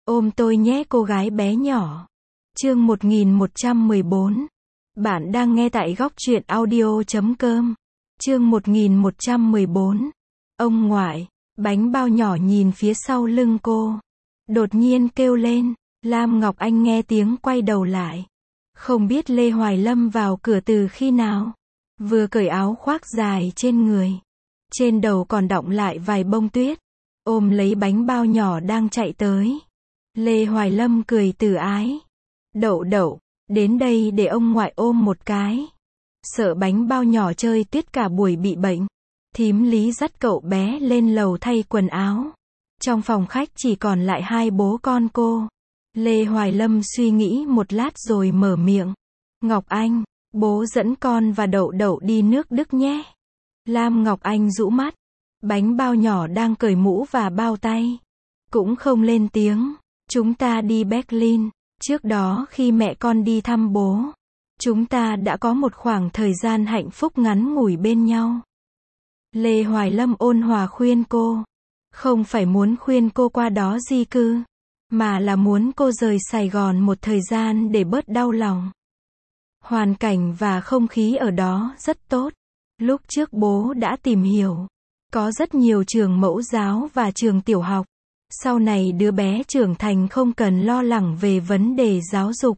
Ôm tôi nhé cô gái bé nhỏ. Chương 1114. Bạn đang nghe tại góc truyện audio.com. Chương 1114. Ông ngoại. Bánh bao nhỏ nhìn phía sau lưng cô. Đột nhiên kêu lên. Lam Ngọc Anh nghe tiếng quay đầu lại. Không biết Lê Hoài Lâm vào cửa từ khi nào. Vừa cởi áo khoác dài trên người. Trên đầu còn đọng lại vài bông tuyết. Ôm lấy bánh bao nhỏ đang chạy tới. Lê Hoài Lâm cười từ ái. Đậu đậu, đến đây để ông ngoại ôm một cái. Sợ bánh bao nhỏ chơi tuyết cả buổi bị bệnh. Thím Lý dắt cậu bé lên lầu thay quần áo. Trong phòng khách chỉ còn lại hai bố con cô. Lê Hoài Lâm suy nghĩ một lát rồi mở miệng. Ngọc Anh, bố dẫn con và đậu đậu đi nước Đức nhé. Lam Ngọc Anh rũ mắt. Bánh bao nhỏ đang cởi mũ và bao tay. Cũng không lên tiếng. Chúng ta đi Berlin. Trước đó khi mẹ con đi thăm bố, chúng ta đã có một khoảng thời gian hạnh phúc ngắn ngủi bên nhau. Lê Hoài Lâm ôn hòa khuyên cô. Không phải muốn khuyên cô qua đó di cư, mà là muốn cô rời Sài Gòn một thời gian để bớt đau lòng. Hoàn cảnh và không khí ở đó rất tốt. Lúc trước bố đã tìm hiểu. Có rất nhiều trường mẫu giáo và trường tiểu học. Sau này đứa bé trưởng thành không cần lo lắng về vấn đề giáo dục.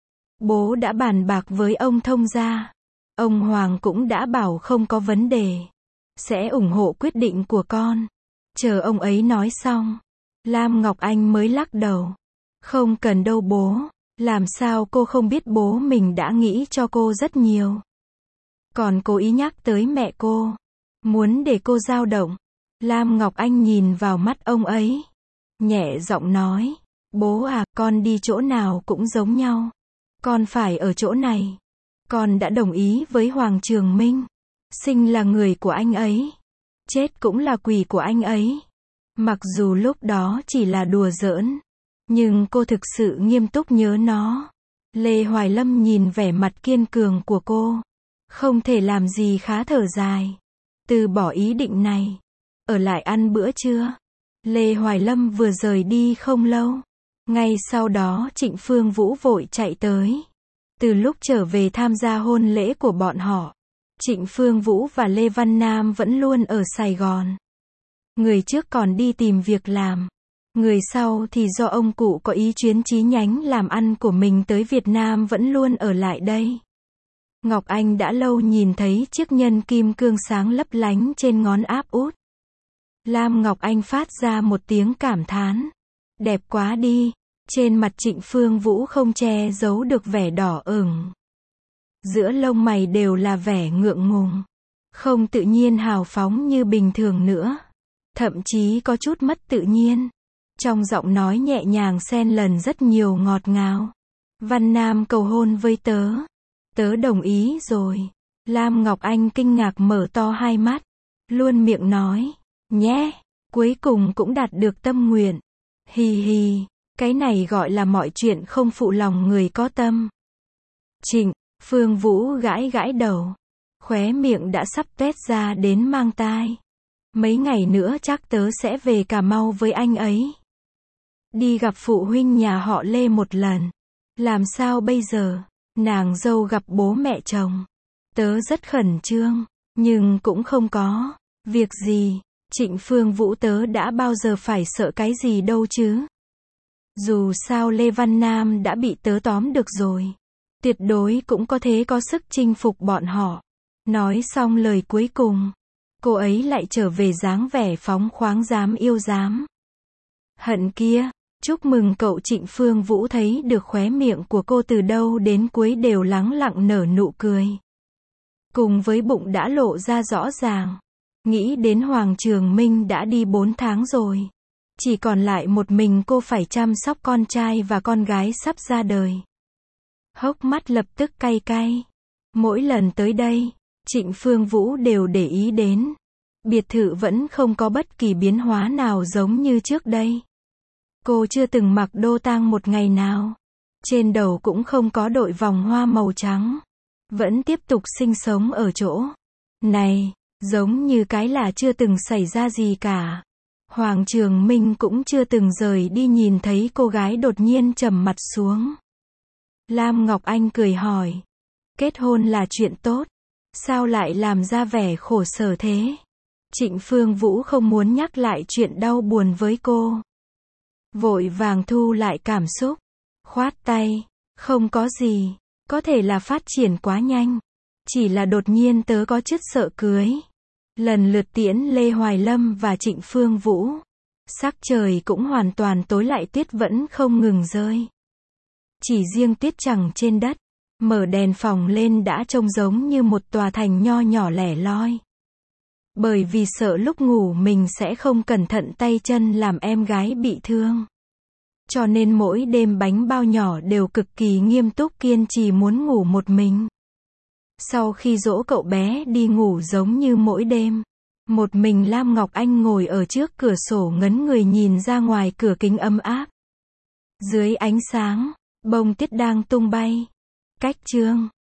Bố đã bàn bạc với ông thông gia. Ông Hoàng cũng đã bảo không có vấn đề. Sẽ ủng hộ quyết định của con. Chờ ông ấy nói xong. Lam Ngọc Anh mới lắc đầu. Không cần đâu bố. Làm sao cô không biết bố mình đã nghĩ cho cô rất nhiều. Còn cố ý nhắc tới mẹ cô. Muốn để cô dao động. Lam Ngọc Anh nhìn vào mắt ông ấy. Nhẹ giọng nói. Bố à, con đi chỗ nào cũng giống nhau. Con phải ở chỗ này. Con đã đồng ý với Hoàng Trường Minh. Sinh là người của anh ấy. Chết cũng là quỷ của anh ấy. Mặc dù lúc đó chỉ là đùa giỡn. Nhưng cô thực sự nghiêm túc nhớ nó. Lê Hoài Lâm nhìn vẻ mặt kiên cường của cô. Không thể làm gì khá thở dài. Từ bỏ ý định này. Ở lại ăn bữa trưa. Lê Hoài Lâm vừa rời đi không lâu. Ngay sau đó Trịnh Phương Vũ vội chạy tới. Từ lúc trở về tham gia hôn lễ của bọn họ, Trịnh Phương Vũ và Lê Văn Nam vẫn luôn ở Sài Gòn. Người trước còn đi tìm việc làm. Người sau thì do ông cụ có ý chuyến chi nhánh làm ăn của mình tới Việt Nam vẫn luôn ở lại đây. Ngọc Anh đã lâu nhìn thấy chiếc nhân kim cương sáng lấp lánh trên ngón áp út. Lam Ngọc Anh phát ra một tiếng cảm thán. Đẹp quá đi. Trên mặt Trịnh Phương Vũ không che giấu được vẻ đỏ ửng. Giữa lông mày đều là vẻ ngượng ngùng. Không tự nhiên hào phóng như bình thường nữa. Thậm chí có chút mất tự nhiên. Trong giọng nói nhẹ nhàng xen lẫn rất nhiều ngọt ngào. Văn Nam cầu hôn với tớ. Tớ đồng ý rồi. Lam Ngọc Anh kinh ngạc mở to hai mắt. Luôn miệng nói. Nhé, cuối cùng cũng đạt được tâm nguyện. Hì hì, cái này gọi là mọi chuyện không phụ lòng người có tâm. Trịnh Phương Vũ gãi gãi đầu. Khóe miệng đã sắp tuét ra đến mang tai. Mấy ngày nữa chắc tớ sẽ về Cà Mau với anh ấy. Đi gặp phụ huynh nhà họ Lê một lần. Làm sao bây giờ? Nàng dâu gặp bố mẹ chồng. Tớ rất khẩn trương, nhưng cũng không có việc gì. Trịnh Phương Vũ tớ đã bao giờ phải sợ cái gì đâu chứ. Dù sao Lê Văn Nam đã bị tớ tóm được rồi. Tuyệt đối cũng có thể có sức chinh phục bọn họ. Nói xong lời cuối cùng. Cô ấy lại trở về dáng vẻ phóng khoáng dám yêu dám. Hận kia, chúc mừng cậu. Trịnh Phương Vũ thấy được khóe miệng của cô từ đầu đến cuối đều lắng lặng nở nụ cười. Cùng với bụng đã lộ ra rõ ràng. Nghĩ đến Hoàng Trường Minh đã đi 4 tháng rồi. Chỉ còn lại một mình cô phải chăm sóc con trai và con gái sắp ra đời. Hốc mắt lập tức cay cay. Mỗi lần tới đây, Trịnh Phương Vũ đều để ý đến. Biệt thự vẫn không có bất kỳ biến hóa nào giống như trước đây. Cô chưa từng mặc đô tang một ngày nào. Trên đầu cũng không có đội vòng hoa màu trắng. Vẫn tiếp tục sinh sống ở chỗ này. Giống như cái là chưa từng xảy ra gì cả. Hoàng Trường Minh cũng chưa từng rời đi nhìn thấy cô gái đột nhiên trầm mặt xuống. Lam Ngọc Anh cười hỏi. Kết hôn là chuyện tốt. Sao lại làm ra vẻ khổ sở thế? Trịnh Phương Vũ không muốn nhắc lại chuyện đau buồn với cô. Vội vàng thu lại cảm xúc. Khoát tay. Không có gì. Có thể là phát triển quá nhanh. Chỉ là đột nhiên tớ có chút sợ cưới. Lần lượt tiễn Lê Hoài Lâm và Trịnh Phương Vũ. Sắc trời cũng hoàn toàn tối lại, tuyết vẫn không ngừng rơi. Chỉ riêng tuyết chằng trên đất. Mở đèn phòng lên đã trông giống như một tòa thành nho nhỏ lẻ loi. Bởi vì sợ lúc ngủ mình sẽ không cẩn thận tay chân làm em gái bị thương. Cho nên mỗi đêm bánh bao nhỏ đều cực kỳ nghiêm túc kiên trì muốn ngủ một mình. Sau khi dỗ cậu bé đi ngủ giống như mỗi đêm. Một mình Lam Ngọc Anh ngồi ở trước cửa sổ ngấn người nhìn ra ngoài cửa kính ấm áp. Dưới ánh sáng, bông tuyết đang tung bay. Cách chương